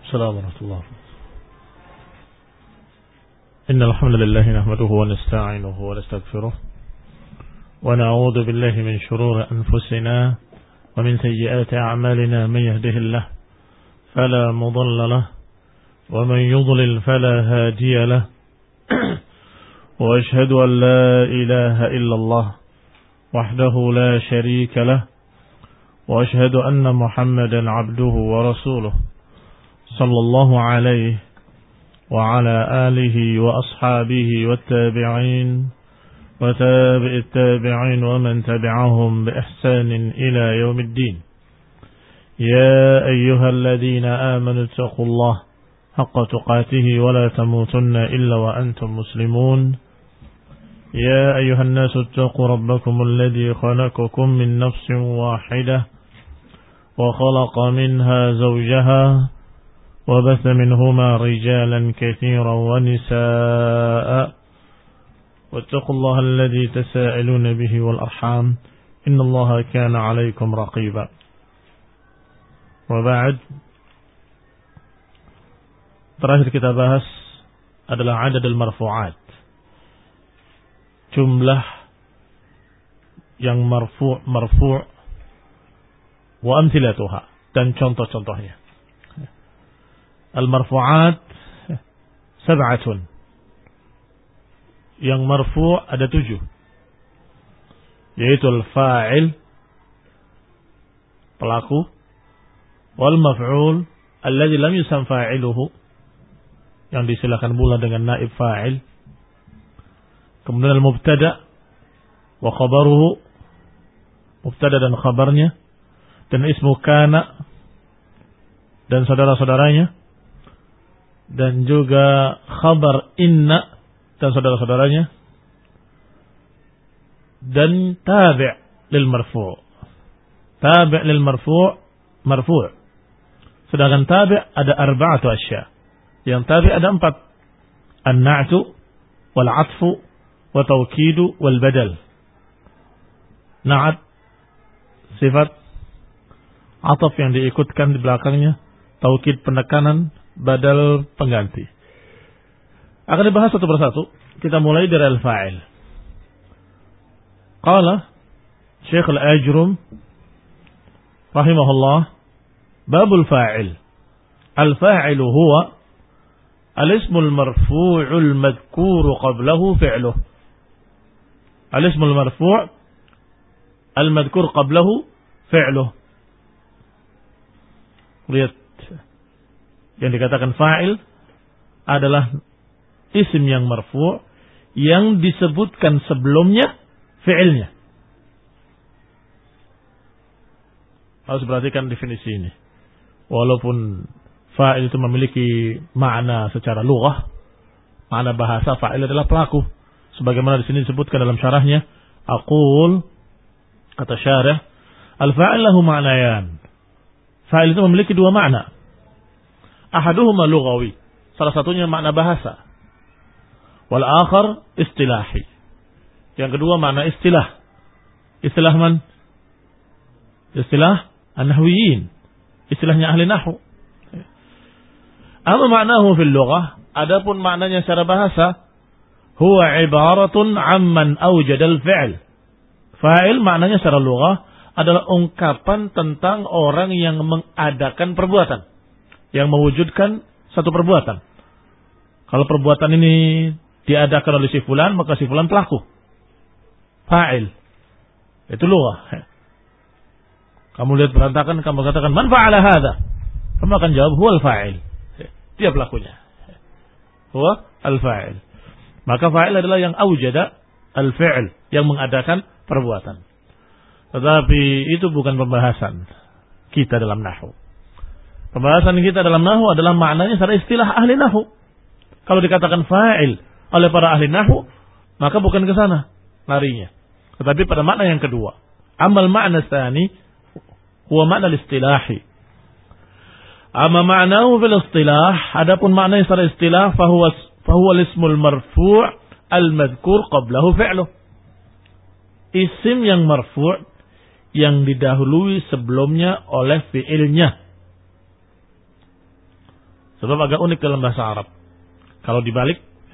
السلام ورحمة الله. إن الحمد لله نحمده ونستعينه ونستغفره ونعوذ بالله من شرور أنفسنا ومن سيئات أعمالنا. من يهده الله فلا مضل له ومن يضلل فلا هادي له وأشهد أن لا إله إلا الله وحده لا شريك له وأشهد أن محمدا عبده ورسوله صلى الله عليه وعلى آله وأصحابه والتابعين وتابع التابعين ومن تبعهم بإحسان إلى يوم الدين. يا أيها الذين آمنوا اتقوا الله حق تقاته ولا تموتن إلا وأنتم مسلمون. يا أيها الناس اتقوا ربكم الذي خلقكم من نفس واحدة وخلق منها زوجها وبث منهما رجالا كثيرا ونساء واتقوا الله الذي تساءلون به والأرحام إن الله كان عليكم رقيبا. وبعد, terakhir kita bahas adalah adad al-marfu'at, jumlah yang marfu' wa amthilatuha, dan contoh-contohnya. Al-marfu'at sab'atun. Yang marfu' ada 7, yaitu al-fa'il, pelaku, wal maf'ul alladhi lam yusam fa'iluhu, yang disilakan pula dengan naib fa'il. Kemudian al-mubtada wa khabaruhu, mubtada dan khabarnya, dan ismu kana dan saudara-saudaranya, dan juga khabar inna dan saudara-saudaranya, dan tabi' lil marfu'. Tabi' lil marfu'. Sedangkan tabi' ada arba'atu asya. Yang tabi' ada 4. An-na'tu wal 'atfu wa tawkidu wal badal. Na'at, sifat, 'ataf yang diikutkan di belakangnya, taukid penekanan, badal pengganti. Akan dibahas satu persatu. Kita mulai dari al-fa'il. Qala Syekh al-Ajrum rahimahullah, babul fa'il. Al-fa'ilu huwa al-ismul marfu'ul madhkuru qablahu fi'luh. Al-ismul marfu' al-madhkur qablahu fi'luh. Lihat, yang dikatakan fa'il adalah isim yang marfu' yang disebutkan sebelumnya fi'ilnya. Harus perhatikan definisi ini. Walaupun fa'il itu memiliki makna secara lughah, makna bahasa, fa'il adalah pelaku. Sebagaimana di sini disebutkan dalam syarahnya, aqul, kata syarah, al-fa'il lahu ma'nayan. Fa'il itu memiliki 2 makna. Ahaduhuma lughawi, salah satunya makna bahasa. Wal akhar istilahi. Yang kedua makna istilah. Istilah man? Istilah an-nahwiyin. Istilahnya ahli nahwu. Amma ma'nahu fil lughah, adapun maknanya secara bahasa, huwa ibaratun amman awjada al-fi'l. Fa'il maknanya secara lughah adalah ungkapan tentang orang yang mengadakan perbuatan, yang mewujudkan satu perbuatan. Kalau perbuatan ini diadakan oleh si fulan, maka si fulan pelaku. Fa'il. Itu lughah. Kamu lihat berantakan, kamu katakan, man fa'ala hadha? Kamu akan jawab, huwal fa'il. Dia pelakunya. Huwa al-fa'il. Maka fa'il adalah yang awjada al-fi'l, yang mengadakan perbuatan. Tetapi itu bukan pembahasan kita dalam nahwu. Pembahasan kita dalam nahwu adalah maknanya secara istilah ahli nahwu. Kalau dikatakan fa'il oleh para ahli nahwu, maka bukan ke sana larinya, tetapi pada makna yang kedua. Amal makna tsani huwa makna istilahi. Amma ma'nahu fil istilah, adapun makna secara istilah, fahuwa al-ismul marfu' al-madhkur qablahu fi'luh. Isim yang marfu' yang didahului sebelumnya oleh fi'ilnya. Sebab agak unik dalam bahasa Arab. Kalau dibalik,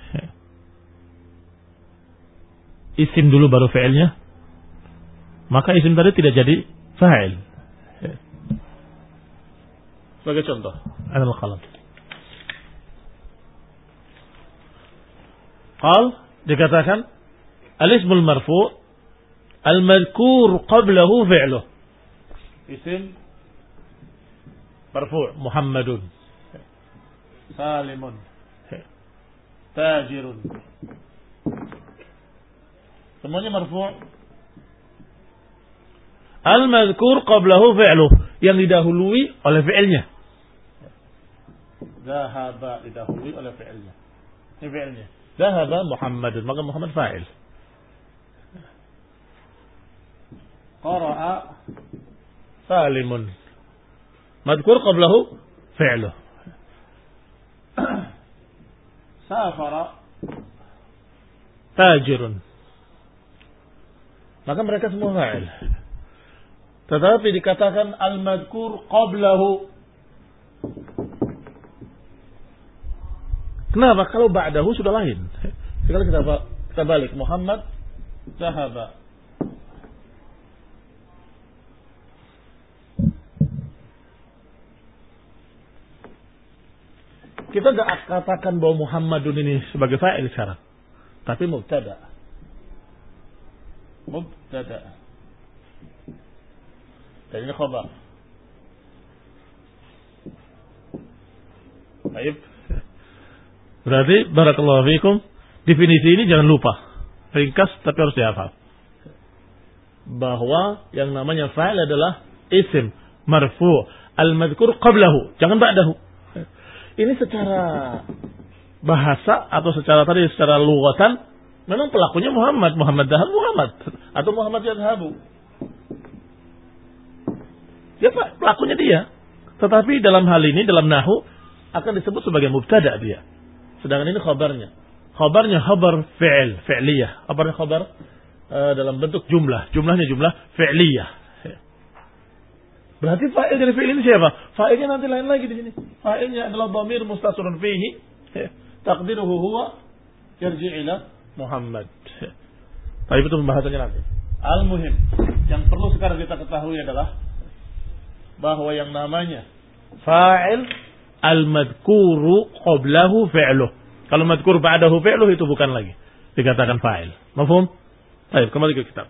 isim dulu baru fi'ilnya, maka isim tadi tidak jadi fa'il. Sebagai contoh, anal qalam. Qal dikatakan al-ismul marfu' al-madhkur qablahu fi'luh. Isim marfu' Muhammadun, Salimun, Tajirun. Semuanya marfu'. Al-madhkur qablahu fi'luh, yang didahului oleh fi'ilnya. Zahaba didahului oleh fi'ilnya. Ini fi'ilnya. Zahaba Muhammadun, maka Muhammad fa'il. Qara'a Salimun, madhkur qablahu fi'luh. Safara Tajirun, maka mereka semua fa'il. Tetapi dikatakan al-madhkur qablahu. Kenapa? Kalau ba'dahu sudah lain. Sekarang kita balik. Muhammad zahaba. Kita tidak katakan bahwa Muhammadun ini sebagai fa'il sekarang, tapi mubtada. Mubtada. Dan ini khabar. Baik. Berarti barakallahu fikum, definisi ini jangan lupa. Ringkas tapi harus dihafal. Bahwa yang namanya fa'il adalah isim marfu' al-madhkur qablahu, jangan ba'dahu. Ini secara bahasa atau secara lughatan memang pelakunya Muhammad dhahab Muhammad atau Muhammad yadhabu. Ya Pak, pelakunya dia. Tetapi dalam hal ini, dalam nahwu akan disebut sebagai mubtada dia. Sedangkan ini khabarnya. Khabarnya khabar fi'il, fi'liyah. Khabarnya khabar dalam bentuk jumlah. Jumlahnya jumlah fi'liyah. Berarti fa'il dari fi'il ini siapa? Fa'ilnya nanti lain lagi di sini. Fa'ilnya adalah dhamir mustatirun fihi. Taqdiruhu huwa yarji' ila Muhammad. Tapi itu pembahasannya nanti. Al-muhim, yang perlu sekarang kita ketahui adalah bahwa yang namanya fa'il al-madhkuru qablahu fi'luh. Kalau madhkur ba'dahu fi'luh itu bukan lagi dikatakan fa'il. Mafhum? Baik, kembali ke kitab.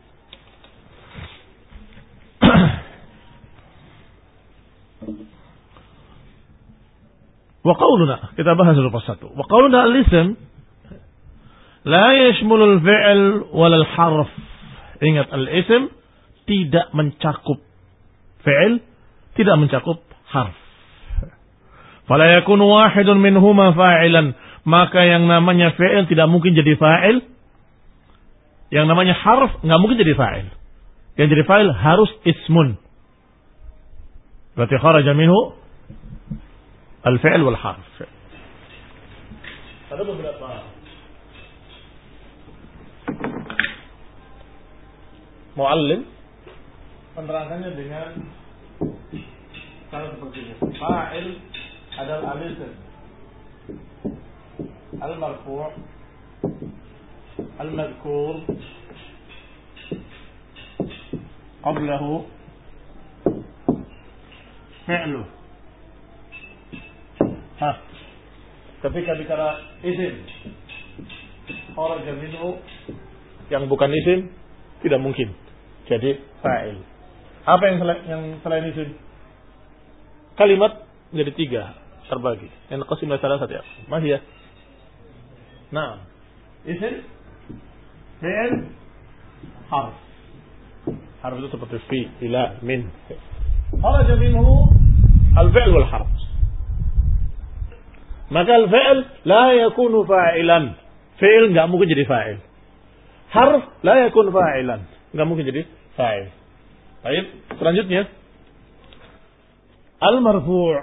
Wa qauluna, kita bahas satu persatu. Wa qauluna al-ism la yashmulul fi'l wal harf. Ingat, al-ism tidak mencakup fi'il, tidak mencakup harf. Fala yakunu wahidun minhuma fa'ilan, maka yang namanya fi'il tidak mungkin jadi fa'il. Yang namanya harf enggak mungkin jadi fa'il. Yang jadi fa'il harus ismun. Berarti kharaja minhu al-fi'l wal harf. Ada beberapa muallim menerangkannya dengan cara seperti ini. Fa'il adalah al-ism al-marfu' al-madhkur qablahu fi'luh. Ketika bicara isim kharaja minhu, yang bukan isim tidak mungkin jadi fa'il. Apa yang selain isim? Kalimat menjadi 3 terbagi. Yang qasim salah satu ya. Mahiyah. Nah, isim, fi'il, harf. Harf itu seperti fi, ila, min. Kharaja minhu al-fi'l wal harf. Maka al-fi'l la yakunu fa'ilan. Fi'il enggak mungkin jadi fa'il. Harf la yakun fa'ilan. Enggak mungkin jadi fa'il. Baik, selanjutnya al-marfu'.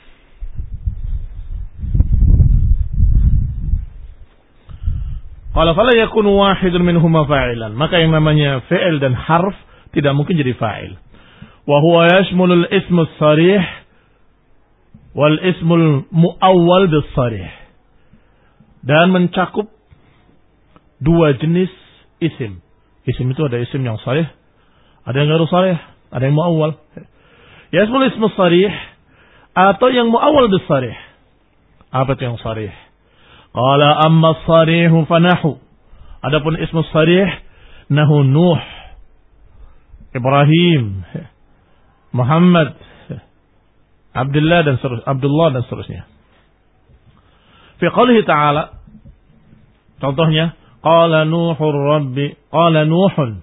Qala fala yakunu wahidun minhuma fa'ilan. Maka yang namanya fi'il dan harf tidak mungkin jadi fa'il. Wa huwa yashmulul ismu as-sarih Wal ismul muawwal bis sarih. Dan mencakup dua jenis isim. Isim itu ada isim yang sarih, ada yang ghairu sarih, ada yang muawwal. Yasmul ismu sarih atau yang muawwal bis sarih. Apa itu yang sarih? Qala amma sarihu fanahu. Adapun ismu sarih nahu Nuh, Ibrahim, Muhammad, Abdullah dan seterusnya. Fi qoulihi ta'ala, contohnya qala Nuhur Rabbi, qala Nuhun.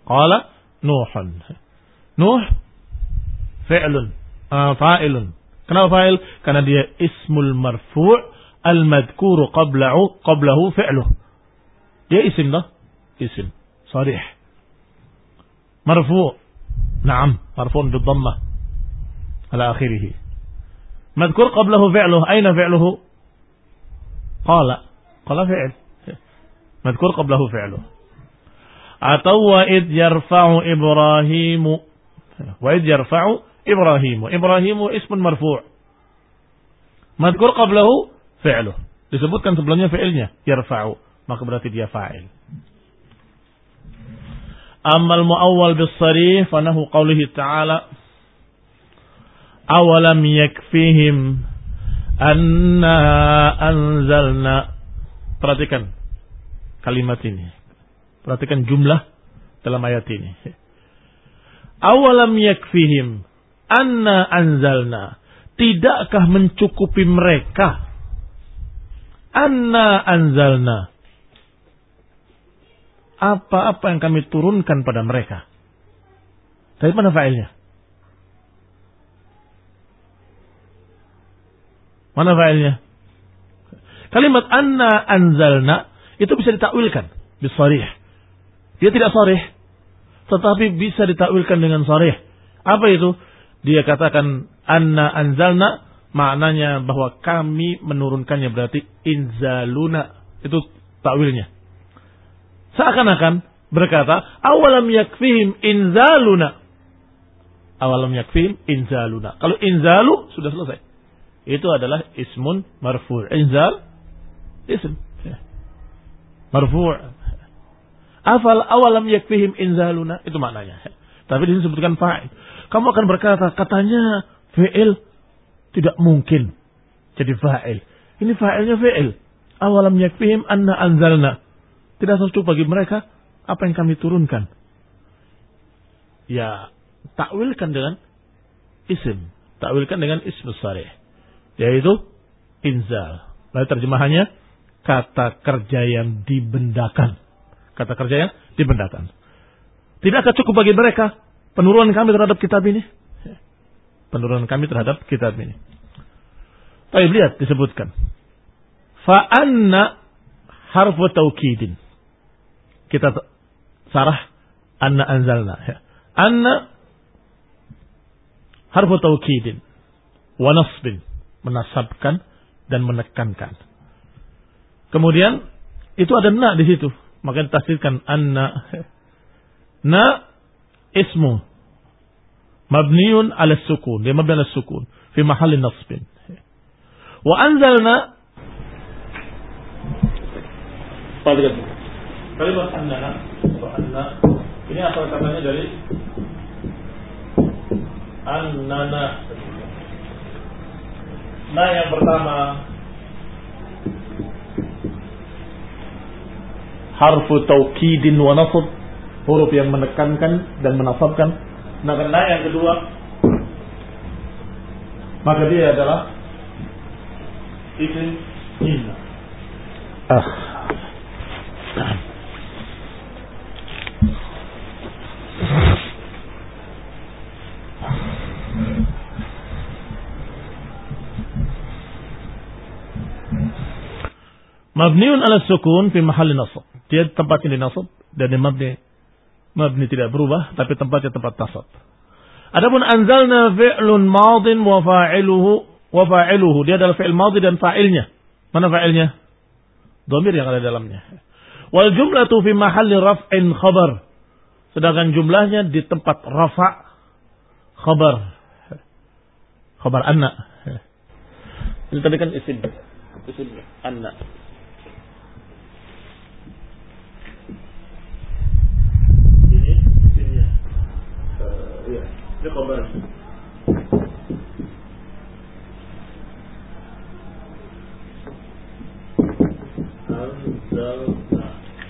Nuh fi'lun, fa'ilun. Kenapa fa'il? Karena dia ismul marfu' al-madhkuru qablahu fi'luh. Dia isim dah, isim sarih. Marfu'. Naam, marfu'un bid-dhammah ala akhirih. Madhkur qablahu fi'luh, aina fi'luhu? Qala fi'il. Madhkur qablahu fi'luh. Atau wa id yarfa'u Ibrahimu. Wa id yarfa'u Ibrahimu. Ibrahimu ismun marfu'. Madhkur qablahu fi'luh. Disebutkan sebelumnya fi'ilnya yarfa'u, maka berarti dia fa'il. Amal muawwal bis sarih fanahu qawlihi ta'ala awalam yakfihim anna anzalna. Perhatikan kalimat ini. Perhatikan jumlah dalam ayat ini. Awalam yakfihim anna anzalna. Tidakkah mencukupi mereka? Anna anzalna. Apa-apa yang kami turunkan pada mereka. Dari mana fa'ilnya? Mana fa'ilnya? Kalimat anna anzalna itu bisa ditakwilkan bisarih. Dia tidak sarih, tetapi bisa ditakwilkan dengan sarih. Apa itu? Dia katakan anna anzalna, maknanya bahwa kami menurunkannya, berarti inzaluna. Itu takwilnya. Seakan-akan berkata awalam yakfihim inzaluna. Awalam yakfihim inzaluna. Kalau inzalu sudah selesai. Itu adalah ismun marfu'. Inzal ism marfu'. Awalam yakfihim inzaluna, itu maknanya. Tapi di sini disebutkan fa'il. Kamu akan berkata, katanya fi'il tidak mungkin jadi fa'il. Ini fa'ilnya fi'il. Awalam yakfihim anna anzalna. Tidak cukup bagi mereka apa yang kami turunkan. Ya, takwilkan dengan isim. Takwilkan dengan ism sarih. Yaitu inzal. Lalu terjemahannya kata kerja yang dibendakan. Kata kerja yang dibendakan. Tidakkah cukup bagi mereka penurunan kami terhadap kitab ini? Penurunan kami terhadap kitab ini. Tapi lihat disebutkan. Fa'anna harfu taukidin. Kita sarah anna anzalna. Anna harfu taukidin. Wa nasbin. Menasabkan dan menekankan. Kemudian itu ada na di situ, maka ditafsirkan anna. Na ismu mabniun ala sukun, dia mabni ala sukun fi mahalli nasbin. Wa anzalna kalimat anna ini asal katanya dari annana. Nah, yang pertama harfu taukidin wa nasab, huruf yang menekankan dan menasabkan. Nah, karena yang kedua maka dia adalah isim inna. Mabniun ala sukun fi mahalli nasab. Dia tempatnya di nasab dan di mabni tidak berubah, tapi tempatnya tempat nasab. Adapun anzalna fi'lun madin wa fa'iluhu. Dia adalah fi'il madhi dan fa'ilnya. Mana fa'ilnya? Dhamir yang ada dalamnya. Wal jumlatu fi mahalli raf'in khabar. Sedangkan jumlahnya di tempat rafa' khabar. Khabar anna. Ini tadi kan isim anna. Ini isimnya. Iya, ini khabar. Anzalna.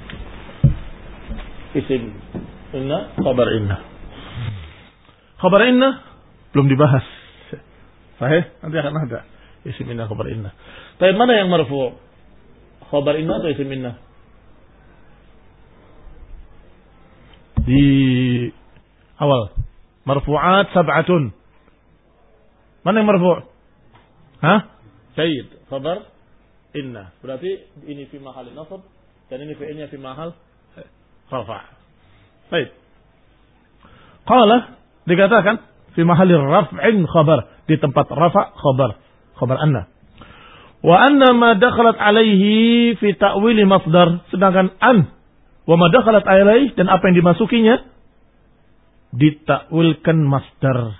Isim inna, khabar inna. Khabar inna belum dibahas. Sahih, nanti akan ada isim inna, khabar inna. Tapi mana yang marfu'? Khabar inna atau isim inna? Di awal marfu'at sab'atun. Mana yang marfu'? Hah? Jayyid. Khabar inna. Berarti ini fi mahal nasab dan ini fi'ilnya fi mahal rafa'. Baik. Qala dikatakan fi mahali raf'in khabar, di tempat rafa' khabar anna. Wa anna ma dakhalat alaihi fi ta'wili masdar, sedangkan an wa ma dakhalat alaihi, dan apa yang dimasukinya ditakwilkan masdar.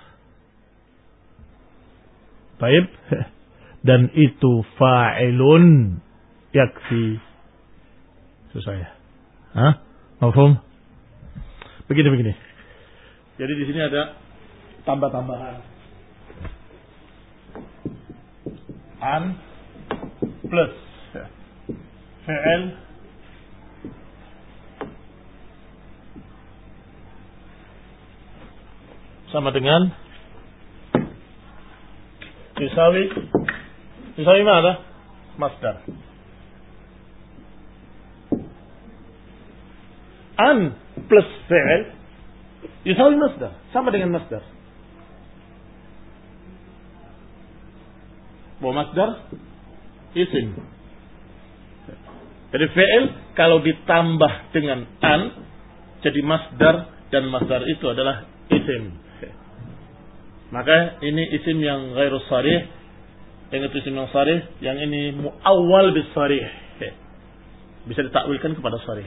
Baik. Dan itu fa'ilun yakfi. Susah ya? Hah? Mafhum? Begini. Jadi di sini ada tambah-tambahan. An plus fi'il sama dengan Yusawi mana? Masdar. An plus fi'il yusawi masdar, sama dengan masdar. Bahwa masdar isim. Jadi fi'il kalau ditambah dengan an jadi masdar, dan masdar itu adalah isim. Maka ini isim yang ghairu sharih, yang itu isim yang sharih, yang ini muawwal bis sharih. Bisa ditakwilkan kepada sharih.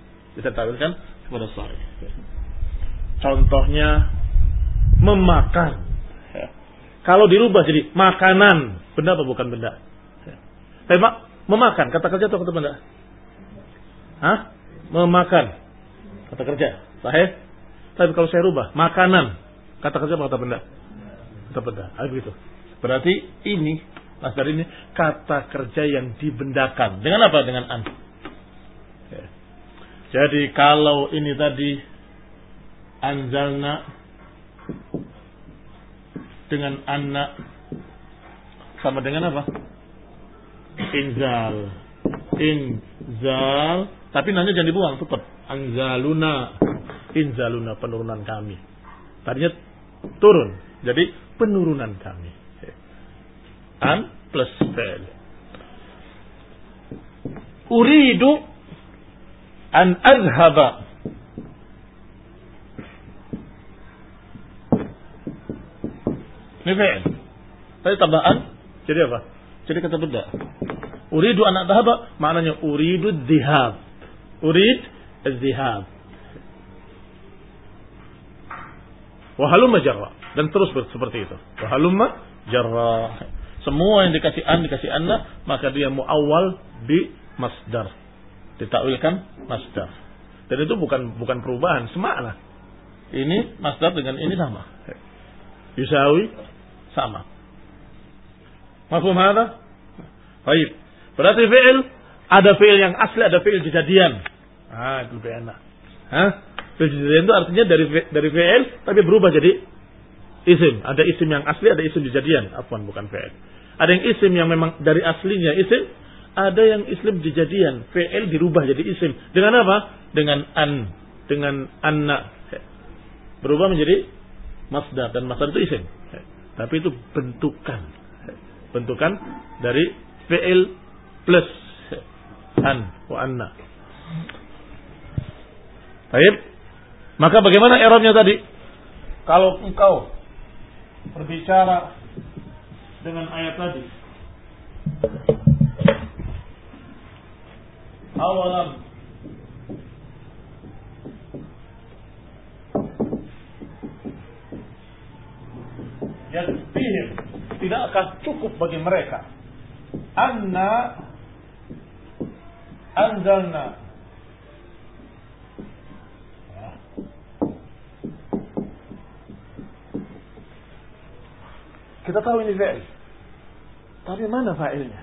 Contohnya memakan. Kalau dirubah jadi makanan, benda apa bukan benda? Tapi memakan, kata kerja atau kata benda? Hah? Memakan, kata kerja. Sahih? Tapi kalau saya rubah makanan, kata kerja apa kata benda? Kata benda. Begitu. Berarti ini masdar ini kata kerja yang dibendakan. Dengan apa? Dengan an. Jadi kalau ini tadi anzalna dengan anna sama dengan apa? Inzal, tapi nanya jangan dibuang, tetap anzaluna, inzaluna, penurunan kami. Tadinya turun, jadi penurunan kami. An plus fi'il. Uridu an azhaba. Ini fi'il. Tapi tambahan jadi apa? Jadi kata benda. Uridu an azhaba maknanya uridu dzihab. Urid az-zihab. Wa halumma jarra, dan terus seperti itu. Wa halumma jarra. Semua yang dikasih anna, maka dia muawwal bi masdar. Ditakwilkan masdar. Dan itu bukan perubahan, semakna. Ini masdar dengan ini sama. Yusawi sama. Mafhum hada? Baik. Berarti fi'il, ada fi'il yang asli, ada fi'il kejadian. Itu lebih enak. Fi'il kejadian itu artinya dari fi'il tapi berubah jadi isim. Ada isim yang asli, ada isim kejadian. Afwan, bukan fi'il. Ada yang isim yang memang dari aslinya isim, ada yang isim kejadian. Fi'il dirubah jadi isim. Dengan apa? Dengan anna. Berubah menjadi masdar, dan masdar itu isim. Tapi itu bentukan. Bentukan dari fi'il plus an wa anna. Baik. Maka bagaimana i'rabnya tadi? Kalau engkau berbicara dengan ayat tadi, awalam yakfihim, tidakkah cukup bagi mereka anna anzalna. Kita tahu ini fi'il. Tapi mana fa'ilnya?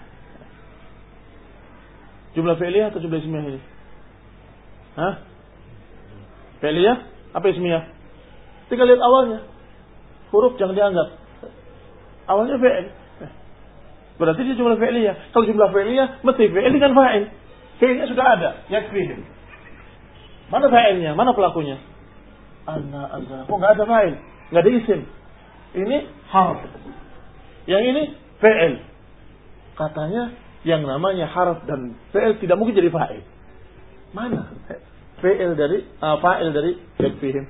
Jumlah fi'liyah atau jumlah ismiyah ini? Hah? Fi'liyah? Apa ismiyah? Tinggal lihat awalnya. Huruf jangan dianggap. Awalnya fi'il. Berarti dia jumlah fi'liyah. Kalau jumlah fi'liyah, mesti fi'il dengan fa'il. Fi'ilnya sudah ada. Yakfihim. Mana fa'ilnya? Mana pelakunya? Anna, anza. Oh, nggak ada fa'il. Nggak ada isim. Ini harf. Yang ini fi'il. Katanya yang namanya harf dan fi'il tidak mungkin jadi fa'il. Mana? Fa'il dari yakfihim.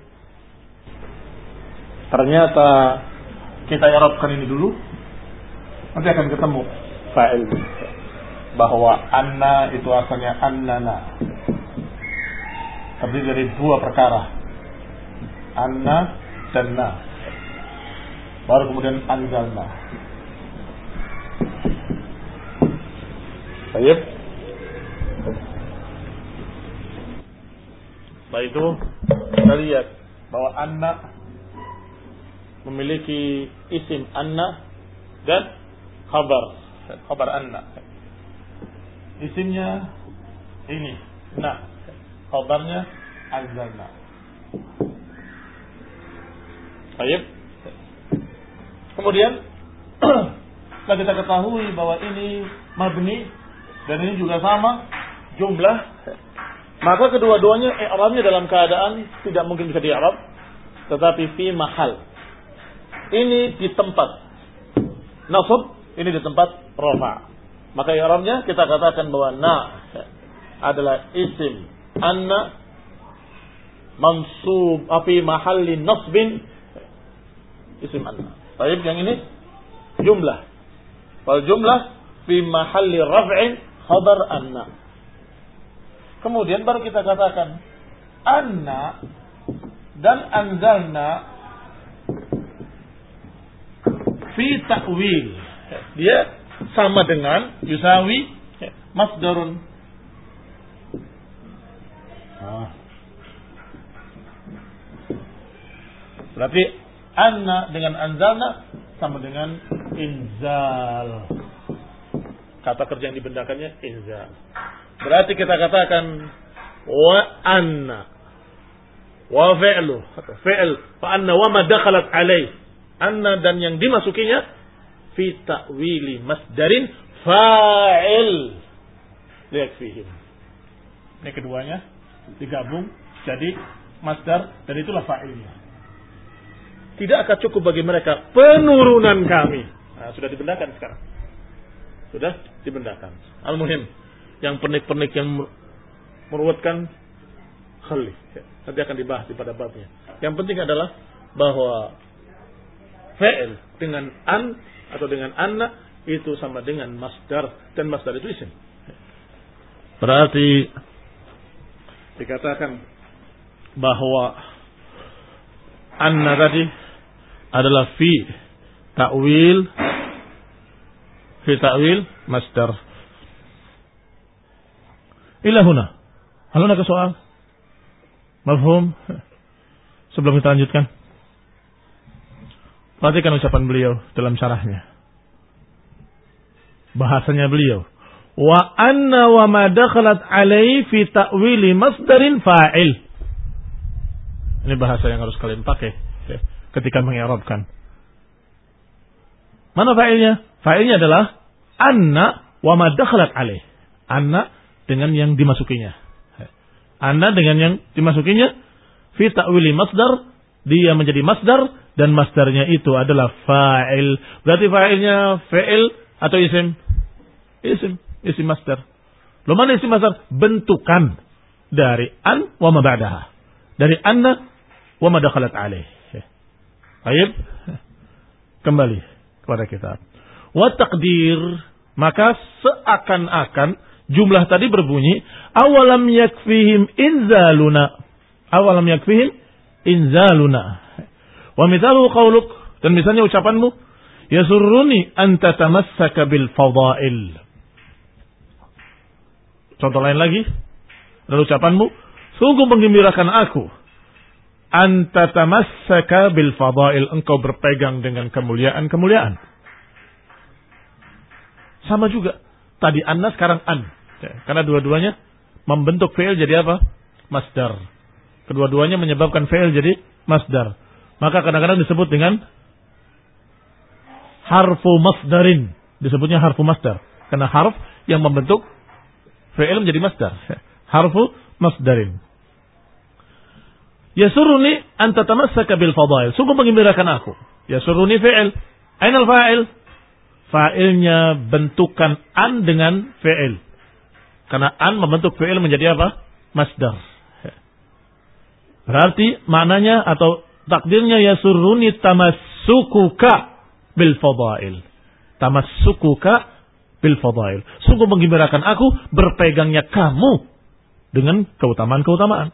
Ternyata kita i'rabkan ini dulu. Nanti akan ketemu fa'il. Bahwa anna itu asalnya annana. Terdiri dari dua perkara. Anna dan na. Baru kemudian anzalna. Baik. Setelah itu kita lihat bahwa anna memiliki isim anna dan khabar anna. Isimnya ini na, khabarnya anzalna. Baik. Kemudian setelah kita ketahui bahwa ini mabni dan ini juga sama jumlah, maka kedua-duanya i'rabnya dalam keadaan tidak mungkin bisa di-i'rab, tetapi fi mahal. Ini di tempat nasab, ini di tempat rafa. Maka i'rabnya kita katakan bahwa na adalah isim anna mansub fi mahalli nasbin, isim anna. Baik, yang ini jumlah. Wal jumlah fi mahalli raf'in khabar anna. Kemudian baru kita katakan anna dan anzalna fi ta'wil. Dia sama dengan yusawi masdarun. Berarti anna dengan anzalna sama dengan inzal. Kata kerja yang dibendakannya inzal. Berarti kita katakan wa anna wa fi'lu fi'l fa anna wa ma dakhalat alaih. Anna dan yang dimasukinya fi ta'wili masdarin fa'il liyakfihim. Ini keduanya digabung jadi masdar dan itulah fa'ilnya. Tidak akan cukup bagi mereka penurunan kami. Nah, sudah dibendakan sekarang. Sudah dibendakan. Al-muhim, yang pernik-pernik yang meruwetkan khali. Nanti akan dibahas di pada babnya. Yang penting adalah bahwa fa'il dengan an atau dengan anna itu sama dengan masdar dan masdar itu isim. Berarti dikatakan bahwa anna tadi adalah fi ta'wil masdar. Ila huna. Hal ada soal? Mafhum? Sebelum kita lanjutkan, perhatikan ucapan beliau dalam syarahnya. Bahasanya beliau, wa anna wa ma dakhalat alaihi fi ta'wili masdarin fa'il. Ini bahasa yang harus kalian pakai ketika mengi'rabkan. Mana fa'ilnya? Fa'ilnya adalah anna wa ma dakhalat alaih. Anna dengan yang dimasukinya. Anna dengan yang dimasukinya fi ta'wili masdar, dia menjadi masdar dan masdarnya itu adalah fa'il. Berarti fa'ilnya fa'il atau isim? Isim masdar. Lo mana isim masdar? Bentukan dari an wa ma ba'daha. Dari anna wa ma dakhalat alaih. Baik, kembali kepada kitab. Wa taqdir, maka seakan-akan jumlah tadi berbunyi awalam yakfihim inzaluna. Awalam yakfihim inzaluna. Wa mithalu qauluk, dan misalnya ucapanmu Yasurruni an tatamassaka bil fadail. Contoh lain lagi, lalu ucapanmu, sungguh menggembirakan aku. An tatamassaka bil fadail, engkau berpegang dengan kemuliaan-kemuliaan. Sama juga. Tadi anna, sekarang an. Karena dua-duanya membentuk fi'il jadi apa? Masdar. Kedua-duanya menyebabkan fi'il jadi masdar. Maka kadang-kadang disebut dengan harfu masdarin. Disebutnya harfu masdar. Karena harf yang membentuk fi'il menjadi masdar. Harfu masdarin. Yasuruni an tatamassaka bil fadail. Sungguh menggembirakan aku. Yasuruni fi'il. Ainal fa'il? Fa'ilnya bentukan an dengan fi'il. Karena an membentuk fi'il menjadi apa? Masdar. Berarti maknanya atau takdirnya yasuruni tamassukuka bil fadail. Tamassukuka bil fadail. Sungguh menggembirakan aku berpegangnya kamu dengan keutamaan-keutamaan.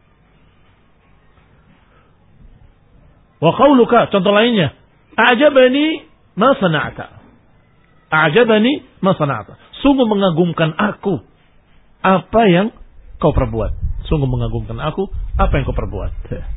Wa qauluka, contoh lainnya, a'jabani ma sana'ta. A'jabani ma sana'ta. Sungguh mengagumkan aku apa yang kau perbuat. Sungguh mengagumkan aku apa yang kau perbuat.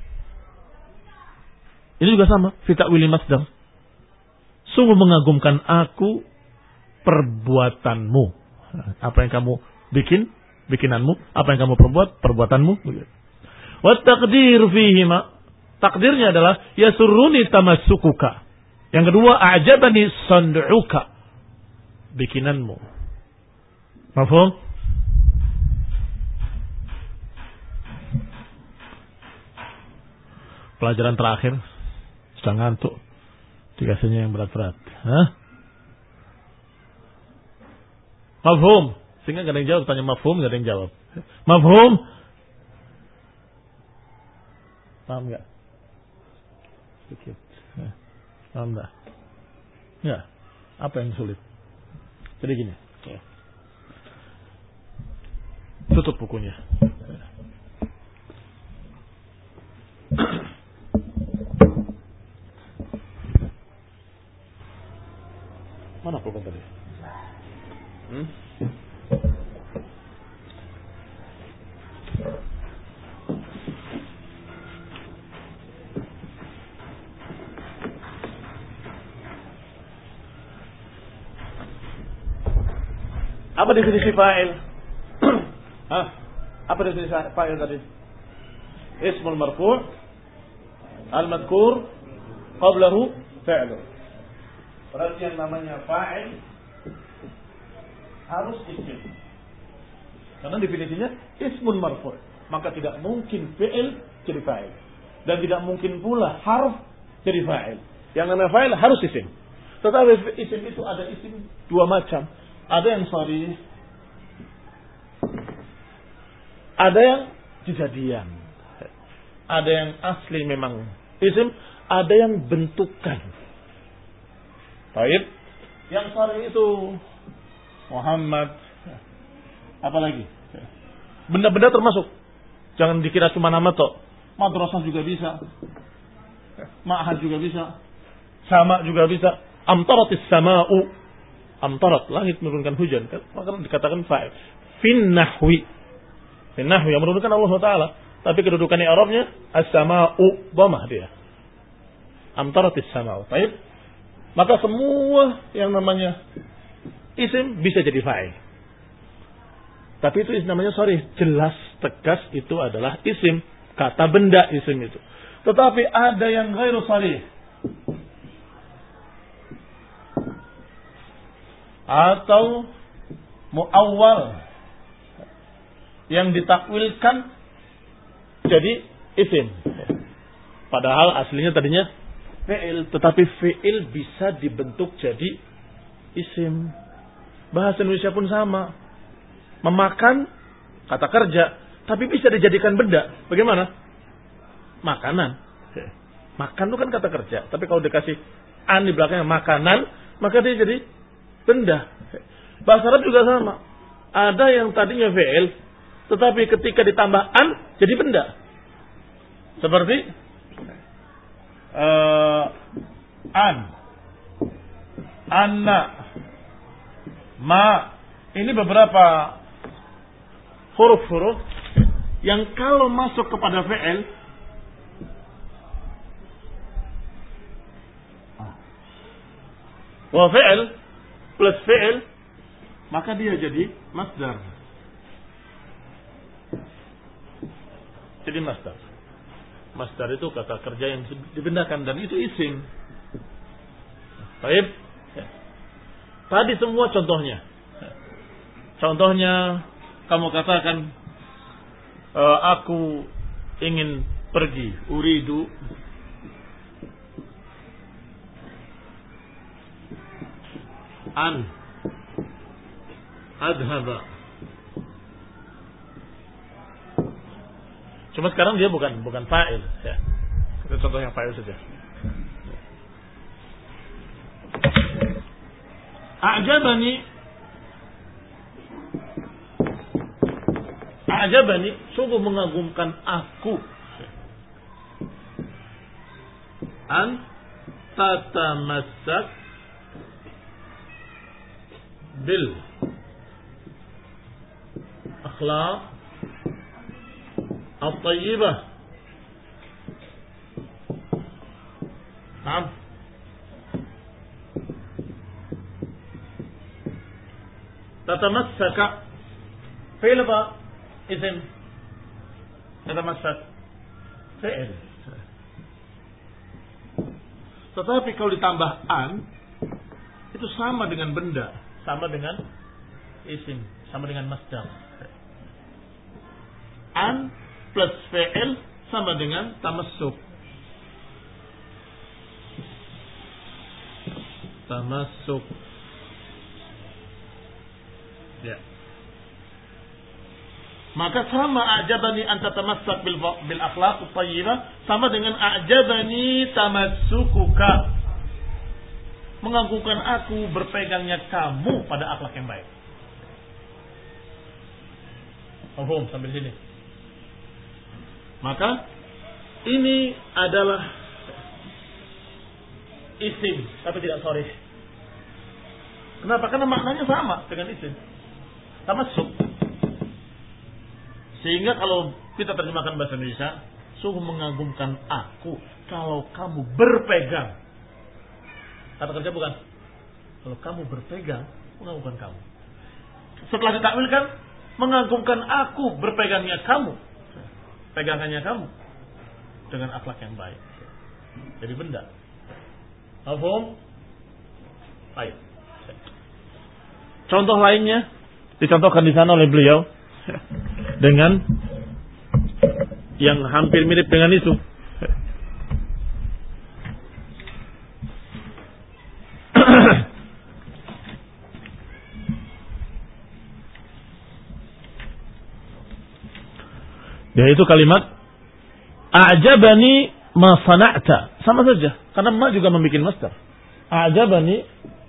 Ini juga sama, fi ta'wil masdar. Sungguh mengagumkan aku perbuatanmu. Apa yang kamu bikinanmu, apa yang kamu perbuat, perbuatanmu. Wa taqdir fihi ma, takdirnya adalah yasurruni tamassukuka. Yang kedua, a'jabani sandu'uka, bikinanmu. Mafhum? Pelajaran terakhir, sudah ngantuk, dikasihnya yang berat-berat. Mafhum? Sehingga gak ada yang jawab, tanya mafhum, gak ada yang jawab. Mafhum? Paham gak? Sedikit. Paham gak? Ya. Apa yang sulit? Jadi gini. Tutup bukunya. Mana pulpen tadi? Apa definisi fa'il? Apa definisi fa'il tadi? Ismul marfu' al-madhkur qablahu fi'lu. Berarti yang namanya fa'il harus isim. Karena definisinya ismun marfu', maka tidak mungkin fi'il jadi fa'il. Dan tidak mungkin pula harf jadi fa'il. Yang namanya fa'il harus isim. Tetapi isim itu ada isim dua macam. Ada yang sharih, ada yang kejadian. Ada yang asli memang isim, ada yang bentukan. Baik, yang sharih itu Muhammad, apalagi benda-benda termasuk. Jangan dikira cuma nama tok. Madrasah juga bisa, ma'had juga bisa, sama juga bisa. Amtaratis sama'u, amtarat, langit menurunkan hujan, maka dikatakan fa'il. Fin nahwi yang menurunkan Allah Taala, tapi kedudukan i'rabnya as-sama'u, dhamah dia. Amtaratis sama'u. Baik. Maka semua yang namanya isim bisa jadi fa'il. Tapi itu namanya sharih, jelas tegas itu adalah isim, kata benda isim itu. Tetapi ada yang ghairu sharih. Atau muawwal yang ditakwilkan jadi isim. Padahal aslinya tadinya fi'il, tetapi fi'il bisa dibentuk jadi isim. Bahasa Indonesia pun sama. Memakan, kata kerja, tapi bisa dijadikan benda. Bagaimana? Makanan. Makan itu kan kata kerja, tapi kalau dikasih an di belakangnya makanan, maka dia jadi benda. Bahasa Arab juga sama. Ada yang tadinya fi'il, tetapi ketika ditambah an, jadi benda. Seperti an. anna, ma. Ini beberapa huruf-huruf yang kalau masuk kepada fi'il wa fi'il plus fi'il, maka dia jadi masdar. Jadi masdar. Masdar itu kata kerja yang dibenarkan dan itu isim. Baik. Tadi semua contohnya. Contohnya kamu katakan aku ingin pergi, uridu an adhaba. Cuma sekarang dia bukan fa'il ya. Itu contoh yang fa'il saja. A'jabani sungguh mengagumkan aku. An tatamassak bil akhlaq at-tayyibah. Naam. Tatamassaka fi'il apa? Isim. Tatamassak fi'il. Tetapi kalau ditambah an, itu sama dengan benda, sama dengan isim, sama dengan masdar. An plus fi'il sama dengan tamassuk. Tamassuk. Ya. Maka sama a'jabani an tatamassak bil akhlaq at-thayyibah sama dengan a'jabani tamassukuka. Mengagumkan aku berpegangnya kamu pada akhlak yang baik. Paham sampai sini? Maka ini adalah isim tapi tidak sharih. Kenapa? Karena maknanya sama dengan isim. Tamassuk. Sehingga kalau kita terjemahkan bahasa Indonesia, sungguh mengagumkan aku kalau kamu berpegang. Kata kerja bukan. Kalau kamu berpegang, mengagumkan kamu. Setelah ditakwilkan, mengagumkan aku berpegangnya kamu. Pegangannya kamu dengan akhlak yang baik. Jadi benda. Paham? Baik. Contoh lainnya dicontohkan di sana oleh beliau dengan yang hampir mirip dengan itu. Yaitu kalimat a'jabani ma sana'ta. Sama saja, karena ma juga membuat masdar. A'jabani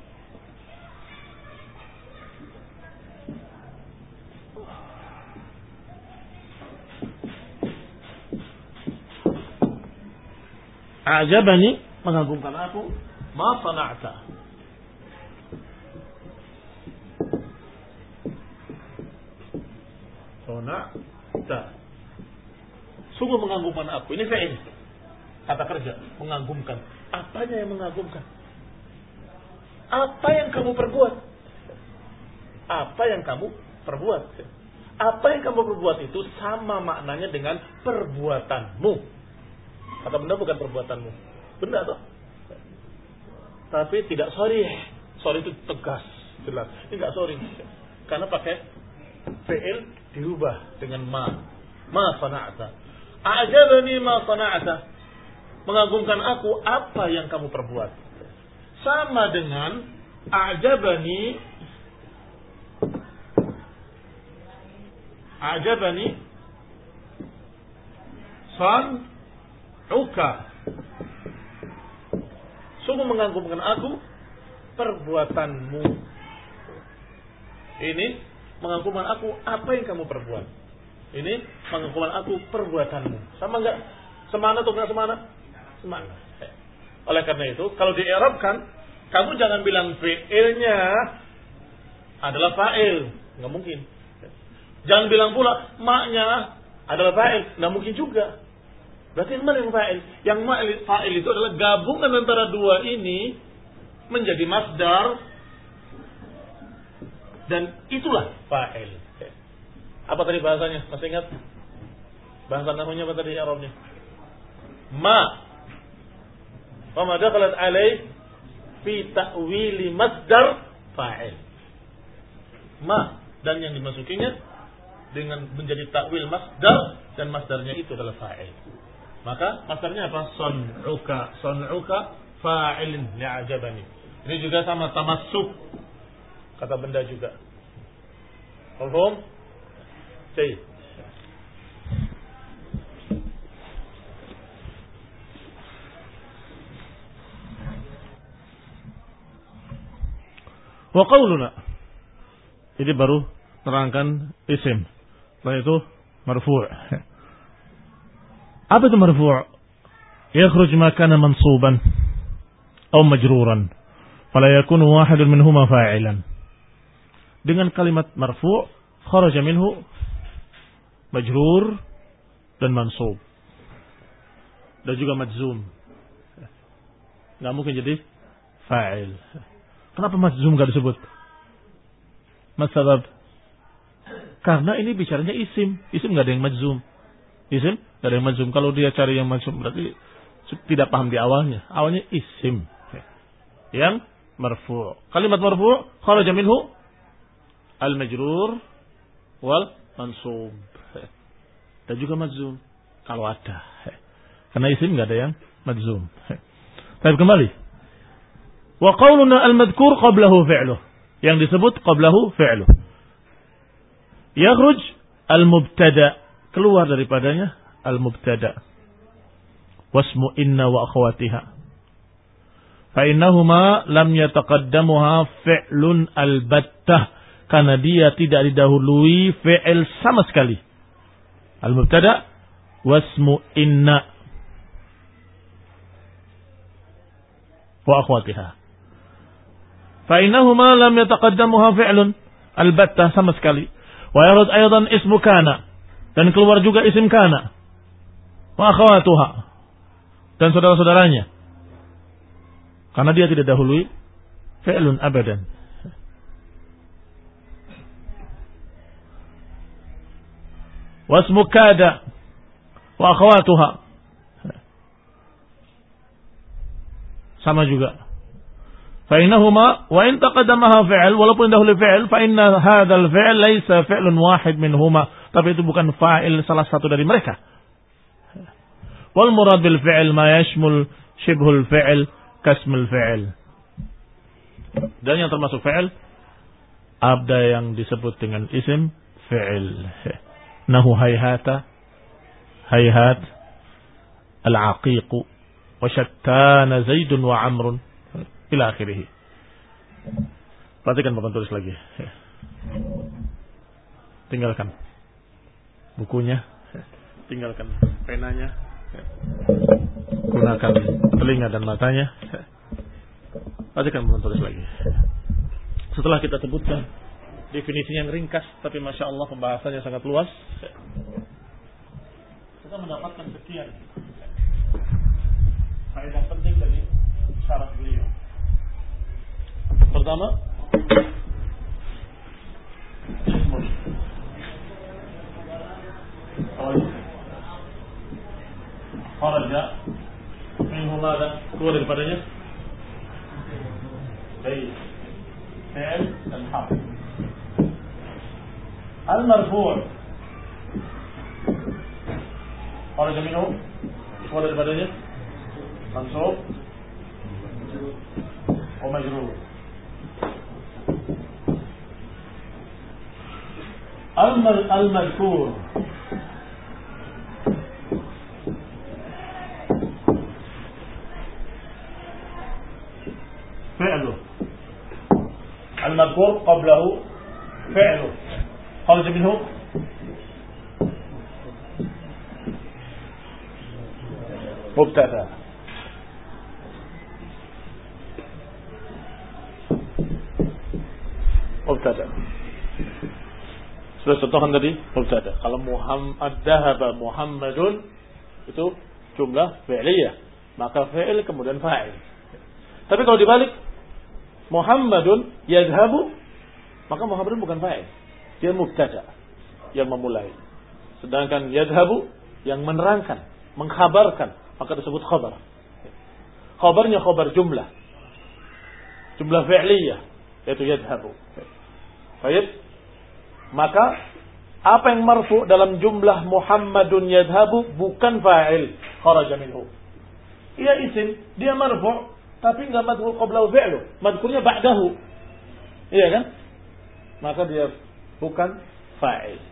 a'jabani mengagumkan aku ma sana'ta. Sana'ta. Sungguh mengagumkan aku. Ini fi'il. Kata kerja. Mengagumkan. Apanya yang mengagumkan? Apa yang kamu perbuat? Apa yang kamu perbuat? Apa yang kamu perbuat itu sama maknanya dengan perbuatanmu. Kata benda bukan perbuatanmu. Benda toh. Tapi tidak sorry. Sorry itu tegas. Jelas. Ini tidak sorry. Karena pakai fi'il dirubah dengan ma. Ma sana'ata. A'jabani ma sana'ata. Mengagumkan aku apa yang kamu perbuat. Sama dengan a'jabani san'uka. Sungguh mengagumkan aku perbuatanmu. Ini mengagumkan aku apa yang kamu perbuat. Ini mengagumkan aku perbuatanmu. Sama enggak? Semana atau enggak semana? Semana. Oleh karena itu, kalau di-i'rabkan Kamu jangan bilang fi'ilnya adalah fa'il. Nggak mungkin. Jangan bilang pula maknya adalah fa'il. Nggak mungkin juga. Berarti yang mana yang fa'il? Yang fa'il itu adalah gabungan antara dua ini menjadi masdar. Dan itulah fa'il. Apa tadi bahasanya? Masih ingat? Bahasa namanya apa tadi Arabnya? Ma. Wa ma dakhalat alaih fi ta'wili masdar fa'il. Ma dan yang dimasukinya dengan menjadi takwil masdar dan masdarnya itu adalah fa'il. Maka masdarnya apa? Son'uka fa'ilin li'ajabani. Ini juga sama tamassuk kata benda juga. Paham? Baik. Wa qauluna. Ini baru terangkan isim. Setelah itu marfu'. Apa itu marfu'? Yakhruj ma kana mansuban atau majruran. Fala yakunu wahidun minhuma fa'ilan. Dengan kalimat marfu' kharaja minhu majrur dan mansub. Dan juga majzum. Enggak mungkin jadi fa'il. Kenapa majzum enggak disebut? Masabab? Karena ini bicaranya isim. Isim enggak ada yang majzum. Isim enggak ada yang majzum. Kalau dia cari yang majzum berarti tidak paham di awalnya. Awalnya isim. Yang marfu'. Kalimat marfu' kharaja minhu al-majrur wal mansub. Dan juga majzum kalau ada. Karena isim enggak ada yang majzum. Tapi kembali. Wa qauluna al-madhkur qablahu fi'luh. Yang disebut qablahu fi'luh. Yakhruj al-mubtada, keluar daripadanya al-mubtada. Wasmu inna wa akhwatiha. Fa innahuma lam yataqaddamuha fi'lun al-battah, karena dia tidak didahului fi'il sama sekali. Al-mubtada wasmu inna wa akhwatiha. Fa innahuma lam yataqaddamuha fi'lun al-battah, sama sekali. Wa yarud aidan ismu kana, dan keluar juga isim kana. Wa akhwatuha, dan saudara-saudaranya. Karena dia tidak dahului fi'lun abadan. Wasmu kada wa akhwatuha, sama juga. Fa innahuma wa in taqaddamaha fi'l, walaupun dahulu fi'l, fa inna hadzal fi'l laisa fi'lun wahid minhuma, tapi itu bukan fa'il salah satu dari mereka. Wal murad bil fi'l ma yashmul shibhul fi'l kasmul fi'l. Dan yang termasuk fi'l ada yang disebut dengan isim fi'l. Nahu hayhata, hayhat, al-aqiq, wa shattana Zaidun wa Amrun, ila akhirih. Perhatikan Bapak tulis lagi. Tinggalkan bukunya, tinggalkan penanya, gunakan telinga dan matanya. Perhatikan Bapak tulis lagi. Setelah kita sebutkan definisi yang ringkas, tapi Masya Allah pembahasannya sangat luas, kita mendapatkan sekian faedah penting dari syarah beliau. Pertama, ismun. Kharaja minhu madza, keluar daripadanya baik fi'il dan harf. Al-marfu' kharaja minhu, keluar daripadanya mansub wa majrur. Al-madhkur fi'luh, al-madhkur qablahu fi'luh, خرج منه مبتدا. mubtada. Sudah contohkan tadi mubtada. Kalau Muhammad dhahaba Muhammadun itu jumlah fi'liyah, maka fi'il kemudian fa'il. Tapi kalau dibalik Muhammadun yadhhabu, maka Muhammadun bukan fa'il, dia mubtada yang memulai. Sedangkan yadhhabu yang menerangkan, mengkhabarkan, maka disebut khabar. Khabarnya khabar jumlah fi'liyah, yaitu yadhhabu. Baik. Maka apa yang marfu dalam jumlah Muhammadun yadhhabu bukan fa'il, kharaja minhu. Ia isim, dia marfu, tapi enggak madhkur qablahu fi'lu, madhkurnya ba'dahu. Iya kan? Maka dia bukan fa'il.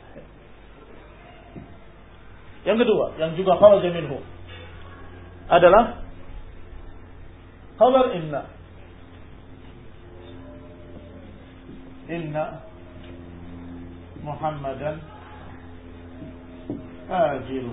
Yang kedua, yang juga kharaja minhu adalah khabar inna. Inna Muhammadan tajirun.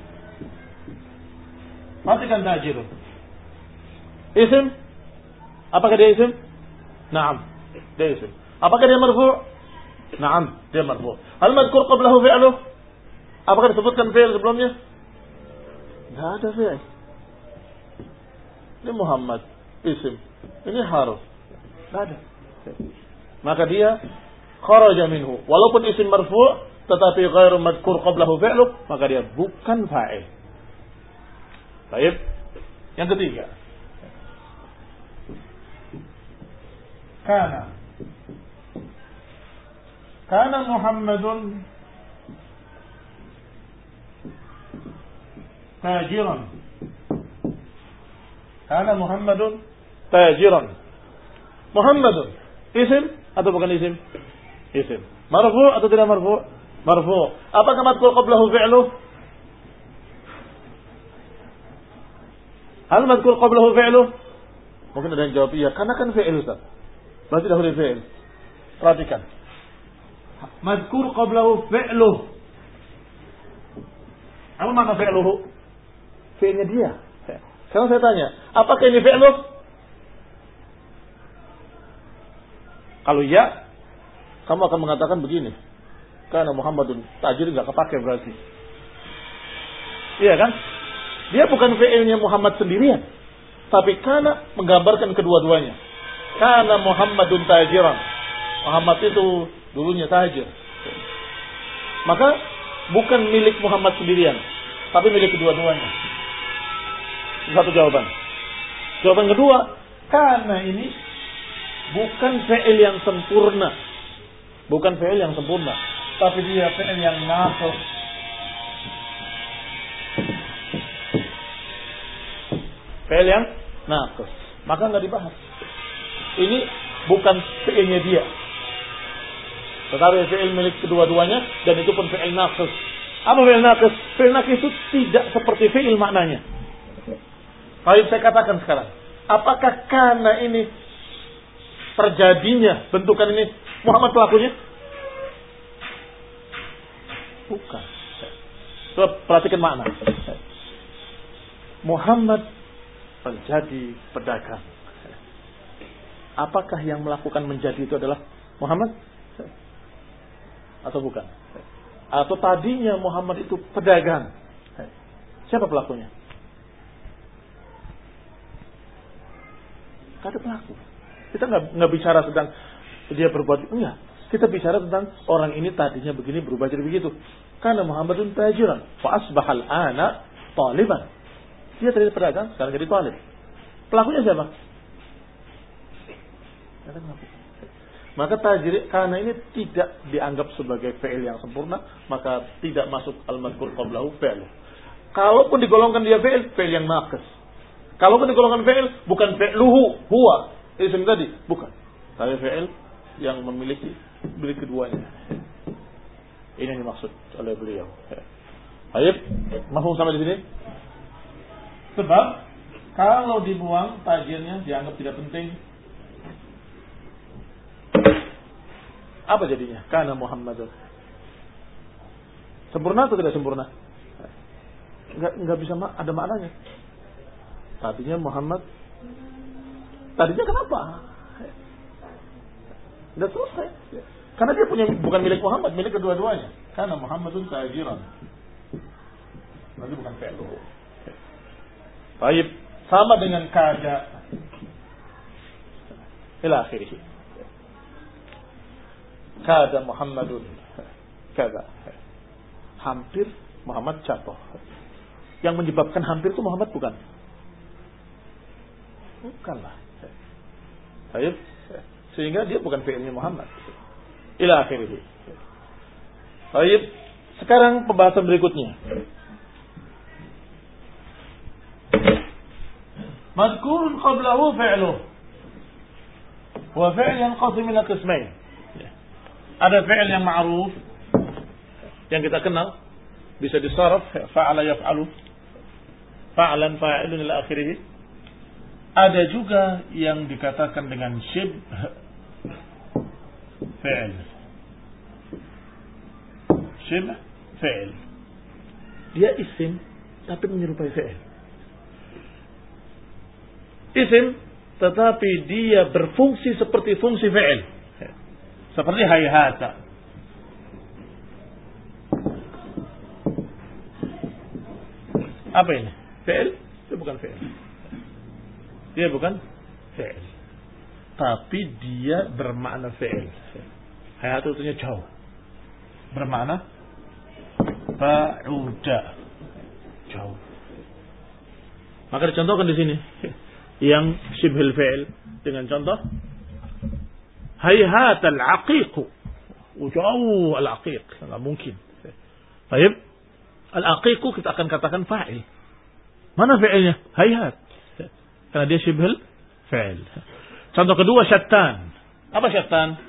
Perhatikan tajirun. Isim? Apakah dia isim? Naam, dia isim. Apakah dia marfu'? Naam, dia marfu'. Hal madhkur qablahu fi'luh? Apakah disebutkan fi'il sebelumnya? Tidak ada fi'il. Ini Muhammad, isim. Ini haruf. Tidak ada. Maka dia kharaja minhu. Walaupun isim marfu' tetapi ghairu madhkur qablahu fi'luh, maka dia bukan fa'il. Baik. Yang ketiga. Kana Muhammadun tajiran. Kana Muhammadun tajiran. Muhammadun isim atau bukan isim? Isim. Marfu' atau tidak marfu'? Marfu'. Apakah madhkur qablahu fi'luh? Hal madhkur qablahu fi'luh? Mungkin ada yang jawab iya, karena kan fi'il Ustaz. Berarti dahulu fi'il. Perhatikan. Madhkur qablahu fi'luh. Apa makna fi'luhu? Fi'ilnya dia. Sekarang saya tanya, apakah ini fi'luh? Kalau ya, kamu akan mengatakan begini. Karena Muhammadun tajir enggak kepake berarti. Iya kan? Dia bukan fi'ilnya Muhammad sendirian, tapi karena menggambarkan kedua-duanya. Karena Muhammadun tajiran. Muhammad itu dulunya tajir. Maka bukan milik Muhammad sendirian, tapi milik kedua-duanya. Satu jawaban. Jawaban kedua, karena ini bukan fi'il yang sempurna. Bukan fi'il yang sempurna, tapi dia fi'il yang naqis. Fi'il yang naqis. Maka enggak dibahas. Ini bukan fi'ilnya dia, tetapi fi'il milik kedua-duanya, dan itu pun fi'il naqis. Apa fi'il naqis? Fi'il naqis itu tidak seperti fi'il maknanya. Baik, saya katakan sekarang, apakah karena ini terjadinya bentukan ini Muhammad pelakunya? Bukan. Coba perhatikan makna. Muhammad menjadi pedagang. Apakah yang melakukan menjadi itu adalah Muhammad? Atau bukan? Atau tadinya Muhammad itu pedagang? Siapa pelakunya? Ada pelaku. Kita nggak bicara tentang dia berbuat, enggak. Kita bicara tentang orang ini tadinya begini berubah jadi begitu. Karena Muhammadun tajiran, fa asbahal ana taliban. Dia tadi pedagang, sekarang jadi talib. Pelakunya siapa? Maka tajir, karena ini tidak dianggap sebagai fi'il yang sempurna, maka tidak masuk al-madhkur qablahu fi'il. Kalaupun digolongkan dia fi'il yang naqis. Kalaupun digolongkan fi'il, bukan fi'luhu, huwa, isim tadi, bukan. Tapi fi'il yang memiliki milik keduanya. Ini yang dimaksud oleh beliau. Baik, mafhum sampai di sini? Sebab kalau dibuang tajirnya dianggap tidak penting. Apa jadinya? Kana Muhammadun. Sempurna atau tidak sempurna? Enggak bisa ada maknanya. Tadinya Muhammad. Tadinya kenapa? Sudah selesai. Karena dia punya bukan milik Muhammad, milik kedua-duanya. Karena Muhammadun tajiran. Berarti bukan fi'luhu. Baik, sama dengan kada. Ila akhirih. Kada Muhammadun. Kada. Hampir Muhammad jatuh. Yang menyebabkan hampir itu Muhammad bukan? Bukanlah. Baik. Sehingga dia bukan fi'ilnya Muhammad. Ila akhirih. Baik. Sekarang pembahasan berikutnya. Madhkurun qablahu fi'luh. Wa fi'l yanqasim min qismain. Ada fi'il yang ma'ruf yang kita kenal, bisa disaraf fa'ala yaf'alu, fa'lan fa'ilun ila akhirih. Ada juga yang dikatakan dengan shibh fi'il. Shibh fi'il. Dia isim tapi menyerupai fi'il. Isim tetapi dia berfungsi seperti fungsi fi'il. Seperti hayhata. Apa ini? Fi'il? Itu bukan fi'il. Dia bukan fi'il. Tapi dia bermakna fi'il. Hayhata artinya jauh. Bermakna ba'uda. Jauh. Maka dicontohkan di sini yang syibhul fi'il dengan contoh hayhat al-aqiq. Jauh al-aqiq, enggak mungkin. Baik. Al-aqiq kita akan katakan fa'il. Mana fi'ilnya? Hayhat. Karena dia syibhul fi'il. Contoh kedua syattan. Apa syattan?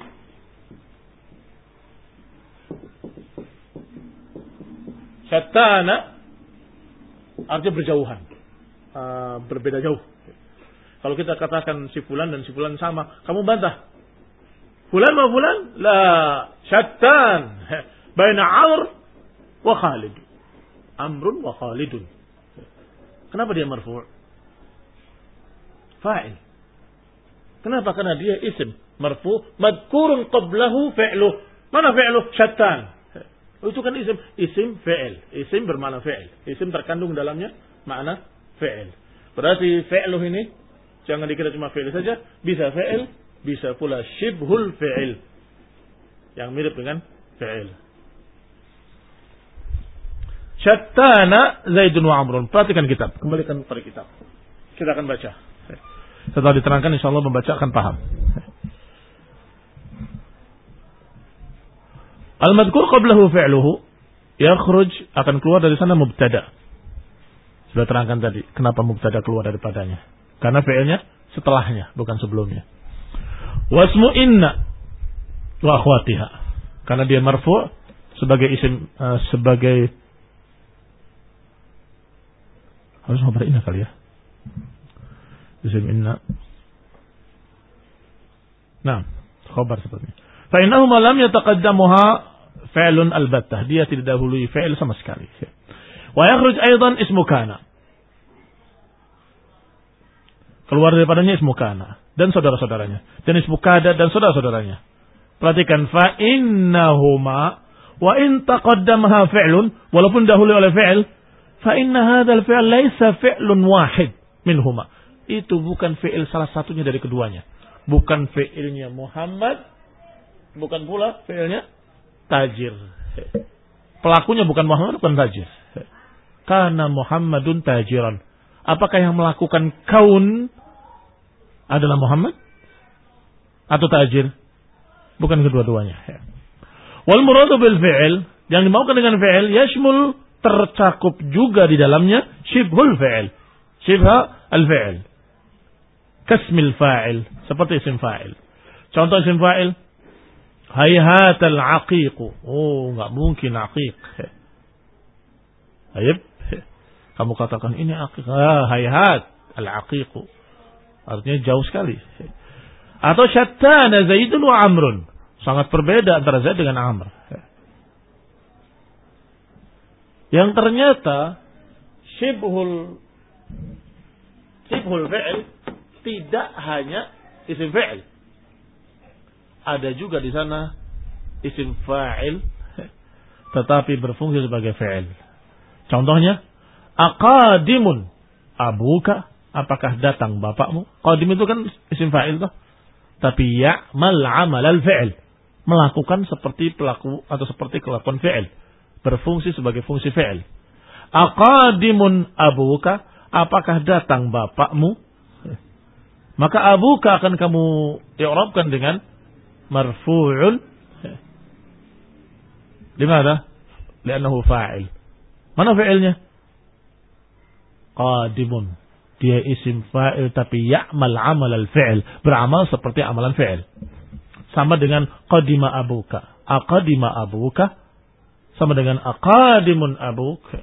Syattana artinya berjauhan. Berbeda jauh. Kalau kita katakan si fulan dan si fulan sama, kamu bantah. Fulan ma fulan? La, syattan. Baina Amr wa Khalid. Amrun wa Khalidun. Kenapa dia marfu'? Fa'il. Kenapa? Karena dia isim marfu' madhkurun qablahu fi'luh. Mana fi'luh? Syattan. Itu kan isim. Isim fi'il. Isim bermakna fi'il. Isim terkandung dalamnya makna fi'il. Berarti fi'luh ini jangan dikira cuma fi'il saja. Bisa fi'il. Bisa pula syibhul fi'il. Yang mirip dengan fi'il. Syattana Zaidun wa Amrun. Perhatikan kitab. Kembalikan pada kitab. Kita akan baca. Setelah diterangkan insyaAllah membaca akan paham. Al-madhkur qablahu fi'luhu. Yakhruj akan keluar dari sana mubtada. Sudah terangkan tadi. Kenapa mubtada keluar daripadanya. Karena fi'ilnya setelahnya. Bukan sebelumnya. Wasmu inna wa akhwatiha. Karena dia marfu' sebagai isim. Sebagai harus khabar inna kali ya. Isim inna. Nah, khabar sepertinya. Fa innahuma lam yataqaddamuha fi'lun albattah. Dia tidak dahului fi'il sama sekali. Wa yakhruj aidan ismu kana. Keluar daripadanya ismu kana dan saudara-saudaranya. Dan ismu kada dan saudara-saudaranya. Perhatikan fa innahuma wa in taqaddamaha fi'lun walaupun dahului oleh fi'il fa inna hadzal fi'l laisa fi'lun wahid minhuma. Itu bukan fi'il salah satunya dari keduanya. Bukan fi'ilnya Muhammad, bukan pula fi'ilnya Tajir. Pelakunya bukan Muhammad, bukan Tajir. Karena Muhammadun tajiran. Apakah yang melakukan kaun adalah Muhammad atau Tajir? Bukan kedua-duanya. Wal muradu bil fi'il, yang dimaukan dengan fi'il yashmul, tercakup juga di dalamnya syibhul fi'il. Syibha al-fi'il. Kasmil fa'il, seperti isim fa'il. Contoh isim fa'il, hayhat al-aqiq. Oh, enggak mungkin aqiq. Ayib, kamu katakan ini aqiq. Hayhat al-aqiq. Artinya jauh sekali. Atau syattana Zaidun wa Amrun. Sangat berbeda antara Zaid dengan Amr. Yang ternyata syibhul fi'il tidak hanya isim fi'il. ada juga di sana isim fa'il tetapi berfungsi sebagai fi'il. Contohnya, aqadimun abuka, apakah datang bapakmu? Qadim itu kan isim fa'il toh. Tapi ya'mal 'amal al-fi'il, melakukan seperti pelaku atau seperti kelakuan fi'il, berfungsi sebagai fungsi fi'il. Aqadimun abuka, apakah datang bapakmu? Maka abuka akan kamu i'rabkan dengan marfu'un. Limadha? Li'annahu fa'il. Mana fi'ilnya? Qadimun. Dia isim fa'il tapi ya'mal 'amal al-fi'il, beramal seperti amalan fi'il. Sama dengan qadima abuka. Aqadima abuka sama dengan aqadimun abuka.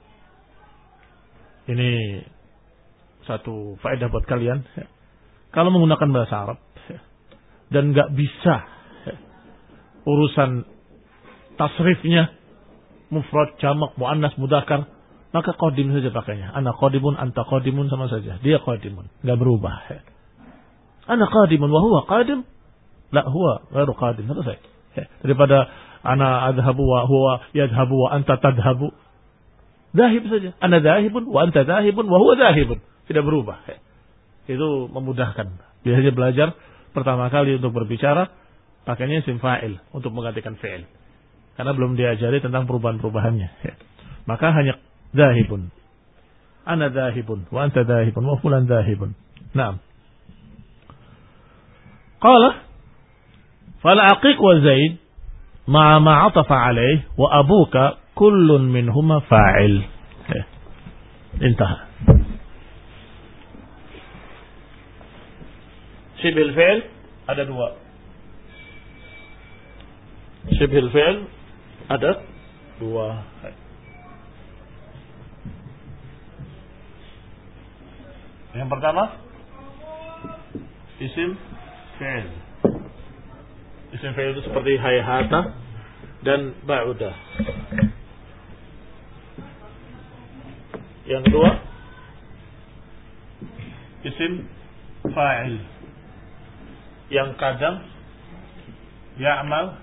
Ini satu faedah buat kalian. Kalau menggunakan bahasa Arab dan enggak bisa urusan tasrifnya, mufrad, jamak, muannas, mudzakkar, maka qadim saja pakainya. Ana qadimun, anta qadimun, sama saja. Dia qadimun, enggak berubah. Ana qadimun wa huwa qadim, la huwa ghairu qadim. Selesai. Daripada ana adhabu wa huwa yadhabu wa anta tadhabu. Zahib saja. Ana zahibun wa anta zahibun wa huwa zahibun. Tidak berubah. Itu memudahkan. Biasanya belajar pertama kali untuk berbicara pakainya isim fa'il untuk menggantikan fi'il. Karena belum diajari tentang perubahan-perubahannya. Maka hanya zahibun. Ana zahibun wa anta zahibun wa fulan zahibun. Naam. Qala fal aqiq wa zaid ma'a ma 'atafa 'alayhi wa abuka kullun minhuma fa'il. Intaha. Shibhil fi'il ada dua. Shibhil fi'il ada dua. Yang pertama isim fi'il. Isim fi'il itu seperti hayhata dan ba'udah. Yang kedua isim fa'il yang kadang ya'mal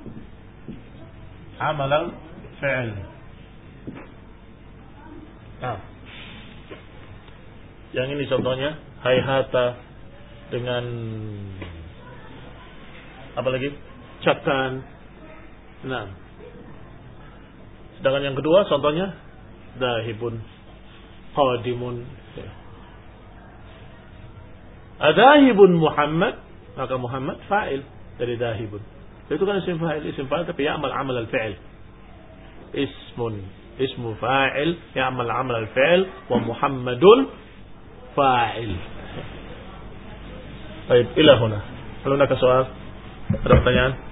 amalan fi'il. Nah, yang ini contohnya hayhata dengan apa lagi? Cakan. Nah, sedangkan yang kedua contohnya dahibun, qadimun. Adahibun Muhammad, maka Muhammad fa'il dari dahibun. Itu kan isim fa'il tapi ya'mal 'amal al-fi'il. Ismu fa'il ya'mal 'amal al-fi'il wa Muhammadun fa'il. Baik, ila huna. Hal hunaka soal? Ada pertanyaan?